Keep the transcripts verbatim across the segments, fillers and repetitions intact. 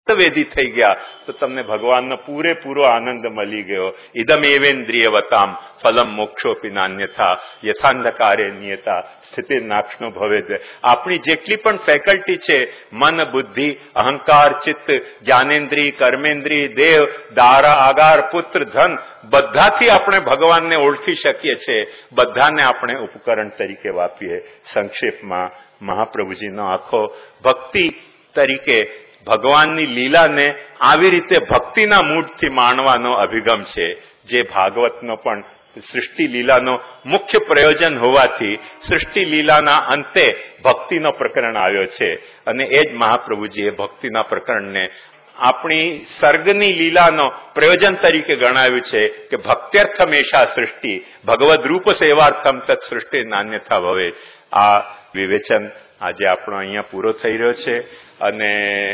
વેદી થઈ ગયા તો તમને ભગવાનનો પૂરેપૂરો આનંદ મળી ગયો. ઇદમ એવેન્દ્રિયવતામ ફલમ મોક્ષોપી નાન્યથા યથાંધકારે નિયતા સ્થિતિ નાક્ષનો ભવેદ. આપણી જેટલી પણ ફેકલ્ટી છે, મન, બુદ્ધિ, અહંકાર, ચિત્ત, જ્ઞાનેન્દ્રિય, કર્મેન્દ્રિય, દેવ, દારા, આગાર, પુત્ર, ધન, બધાથી આપણે ભગવાનને ઓળખી શકીએ છીએ. બધાને આપણે ઉપકરણ તરીકે વાપરીએ. સંક્ષેપમાં મહાપ્રભુજીનો આખો ભક્તિ તરીકે ભગવાનની લીલાને આવી રીતે ભક્તિના મૂળથી માણવાનો અભિગમ છે, જે ભાગવતનો પણ સૃષ્ટિ લીલાનો મુખ્ય પ્રયોજન હોવાથી સૃષ્ટિ લીલાના અંતે ભક્તિનો પ્રકરણ આવ્યો છે. અને એ જ મહાપ્રભુજીએ ભક્તિના પ્રકરણને આપણી સર્ગની લીલાનો પ્રયોજન તરીકે ગણાવ્યું છે કે ભક્ત્યર્થમેષા સૃષ્ટિ ભગવદ રૂપ સેવાર્થમ તત્ સૃષ્ટિ નાન્યથા ભવે. આ વિવેચન આજે આપણો અહીંયા પૂરો થઈ રહ્યો છે અને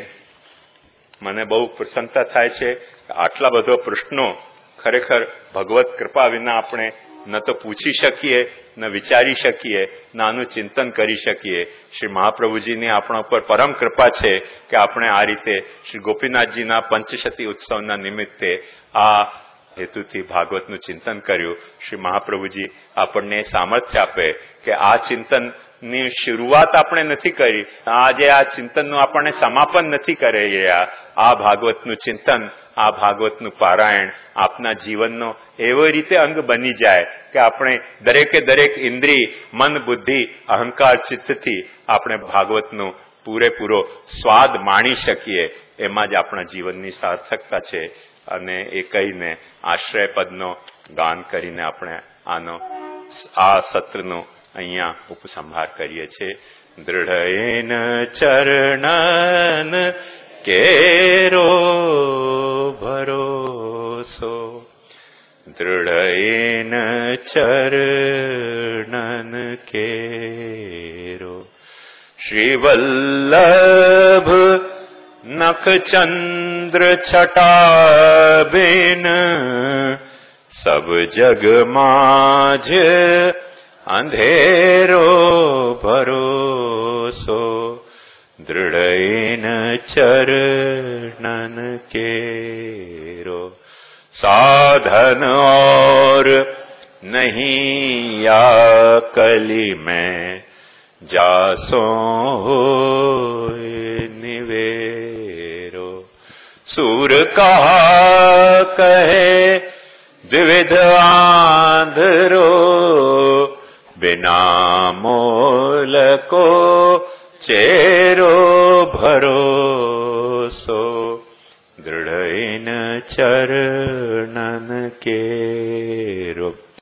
મને બહુ પ્રસન્નતા થાય છે કે આટલા બધા પ્રશ્નો ખરેખર ભગવત કૃપા વિના આપણે ન તો પૂછી શકીએ, ન વિચારી શકીએ, ન આનું ચિંતન કરી શકીએ. શ્રી મહાપ્રભુજીની આપણા ઉપર પરમ કૃપા છે કે આપણે આ રીતે શ્રી ગોપીનાથજીના પંચશતી ઉત્સવના નિમિત્તે આ હેતુથી ભાગવતનું ચિંતન કર્યું. શ્રી મહાપ્રભુજી આપણને સામર્થ્ય આપે કે આ ચિંતન ની શરૂઆત આપણે નથી કરી, આજે આ ચિંતનનું આપણને સમાપન નથી કરે. આ ભાગવતનું ચિંતન, આ ભાગવતનું પારાયણ આપના જીવનનો એવો રીતે અંગ બની જાય કે આપણે દરેકે દરેક ઇન્દ્રિય, મન, બુદ્ધિ, અહંકાર, ચિત્તથી આપણે ભાગવતનો પૂરેપૂરો સ્વાદ માણી શકીએ. એમાં જ આપણા જીવનની સાર્થકતા છે. અને એ કહીને આશ્રય પદનો ગાન કરીને આપણે આનો આ સત્રનો અહીંયા ઉપસંહાર કરીએ છીએ. દૃઢયેન ચરણન કેરો ભરોસો, દૃઢયેન ચરણન કેરો. શ્રી વલ્લભ નખચંદ્ર છટાબેન સબ જગ માજ અંધેરો ભરોસો, દૃઢયેન ચરણન કેરો. સાધન और नहीं या कली में जासो निवेरो. सूर कहा कहे द्विविध आंधरो, बिना मोल को चेरो भरोसो, दृढ़ इन चरणन केरो.